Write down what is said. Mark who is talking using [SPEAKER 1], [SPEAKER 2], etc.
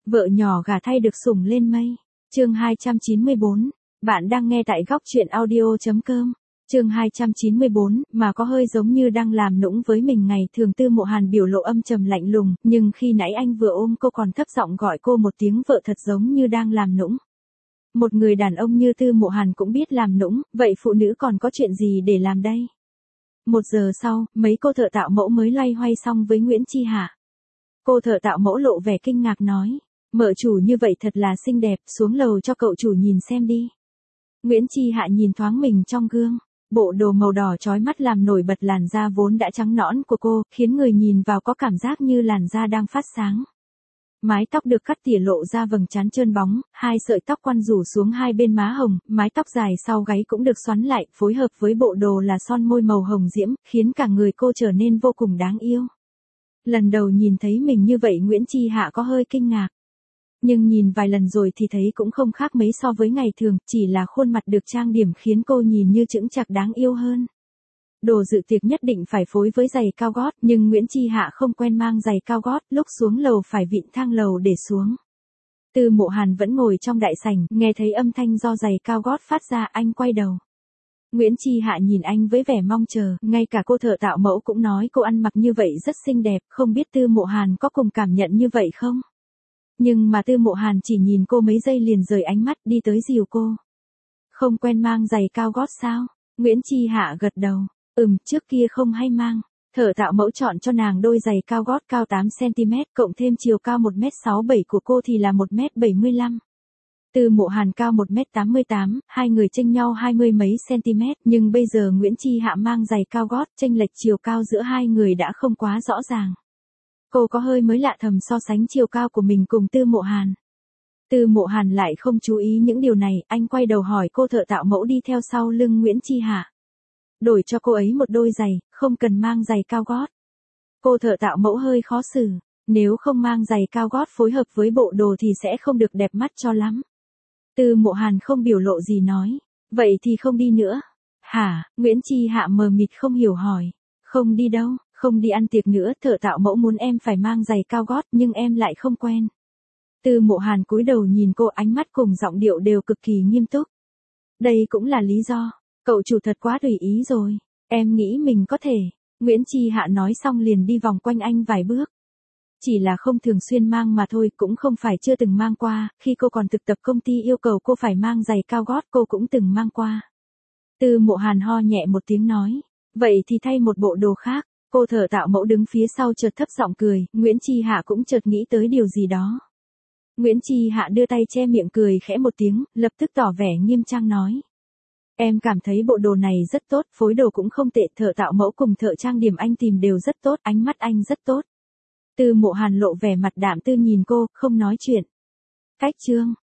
[SPEAKER 1] Vợ nhỏ gả thay được sủng lên mây. Chương 294. Bạn đang nghe tại góc truyện audio.com. Chương 294, mà có hơi giống như đang làm nũng với mình ngày thường. Tư Mộ Hàn biểu lộ âm trầm lạnh lùng, nhưng khi nãy anh vừa ôm cô còn thấp giọng gọi cô một tiếng vợ thật giống như đang làm nũng. Một người đàn ông như Tư Mộ Hàn cũng biết làm nũng, vậy phụ nữ còn có chuyện gì để làm đây? 1 giờ sau, mấy cô thợ tạo mẫu mới loay hoay xong với Nguyễn Chi Hạ. Cô thợ tạo mẫu lộ vẻ kinh ngạc nói, mợ chủ như vậy thật là xinh đẹp, xuống lầu cho cậu chủ nhìn xem đi. Nguyễn Chi Hạ nhìn thoáng mình trong gương, bộ đồ màu đỏ chói mắt làm nổi bật làn da vốn đã trắng nõn của cô, khiến người nhìn vào có cảm giác như làn da đang phát sáng. Mái tóc được cắt tỉa lộ ra vầng trán trơn bóng, 2 sợi tóc quăn rủ xuống hai bên má hồng, mái tóc dài sau gáy cũng được xoắn lại, phối hợp với bộ đồ là son môi màu hồng diễm, khiến cả người cô trở nên vô cùng đáng yêu. Lần đầu nhìn thấy mình như vậy Nguyễn Chi Hạ có hơi kinh ngạc. Nhưng nhìn vài lần rồi thì thấy cũng không khác mấy so với ngày thường, chỉ là khuôn mặt được trang điểm khiến cô nhìn như chững chạc đáng yêu hơn. Đồ dự tiệc nhất định phải phối với giày cao gót, nhưng Nguyễn Chi Hạ không quen mang giày cao gót, lúc xuống lầu phải vịn thang lầu để xuống. Tư Mộ Hàn vẫn ngồi trong đại sảnh, nghe thấy âm thanh do giày cao gót phát ra, anh quay đầu. Nguyễn Chi Hạ nhìn anh với vẻ mong chờ, ngay cả cô thợ tạo mẫu cũng nói cô ăn mặc như vậy rất xinh đẹp, không biết Tư Mộ Hàn có cùng cảm nhận như vậy không? Nhưng mà Tư Mộ Hàn chỉ nhìn cô mấy giây liền rời ánh mắt đi tới dìu cô. Không quen mang giày cao gót sao? Nguyễn Chi Hạ gật đầu. Trước kia không hay mang. Thợ tạo mẫu chọn cho nàng đôi giày cao gót cao 8cm, cộng thêm chiều cao 1m67 của cô thì là 1m75. Tư Mộ Hàn cao 1m88, hai người chênh nhau 20 mấy cm, nhưng bây giờ Nguyễn Chi Hạ mang giày cao gót, chênh lệch chiều cao giữa hai người đã không quá rõ ràng. Cô có hơi mới lạ thầm so sánh chiều cao của mình cùng Tư Mộ Hàn. Tư Mộ Hàn lại không chú ý những điều này, anh quay đầu hỏi cô thợ tạo mẫu đi theo sau lưng Nguyễn Chi Hạ. Đổi cho cô ấy một đôi giày, không cần mang giày cao gót. Cô thợ tạo mẫu hơi khó xử, nếu không mang giày cao gót phối hợp với bộ đồ thì sẽ không được đẹp mắt cho lắm. Tư Mộ Hàn không biểu lộ gì nói, vậy thì không đi nữa. Hả? Nguyễn Chi Hạ mờ mịt không hiểu hỏi, không đi đâu, không đi ăn tiệc nữa, thợ tạo mẫu muốn em phải mang giày cao gót nhưng em lại không quen. Tư Mộ Hàn cúi đầu nhìn cô, ánh mắt cùng giọng điệu đều cực kỳ nghiêm túc. Đây cũng là lý do. Cậu chủ thật quá tùy ý rồi. Em nghĩ mình có thể. Nguyễn Chi Hạ nói xong liền đi vòng quanh anh vài bước. Chỉ là không thường xuyên mang mà thôi, cũng không phải chưa từng mang qua. Khi cô còn thực tập công ty yêu cầu cô phải mang giày cao gót cô cũng từng mang qua. Tư Mộ Hàn ho nhẹ một tiếng nói. Vậy thì thay một bộ đồ khác. Cô thợ tạo mẫu đứng phía sau chợt thấp giọng cười. Nguyễn Chi Hạ cũng chợt nghĩ tới điều gì đó. Nguyễn Chi Hạ đưa tay che miệng cười khẽ một tiếng, lập tức tỏ vẻ nghiêm trang nói. Em cảm thấy bộ đồ này rất tốt, phối đồ cũng không tệ, thợ tạo mẫu cùng thợ trang điểm anh tìm đều rất tốt, ánh mắt anh rất tốt. Tư Mộ Hàn lộ vẻ mặt đạm tư nhìn cô, không nói chuyện. Cách chương.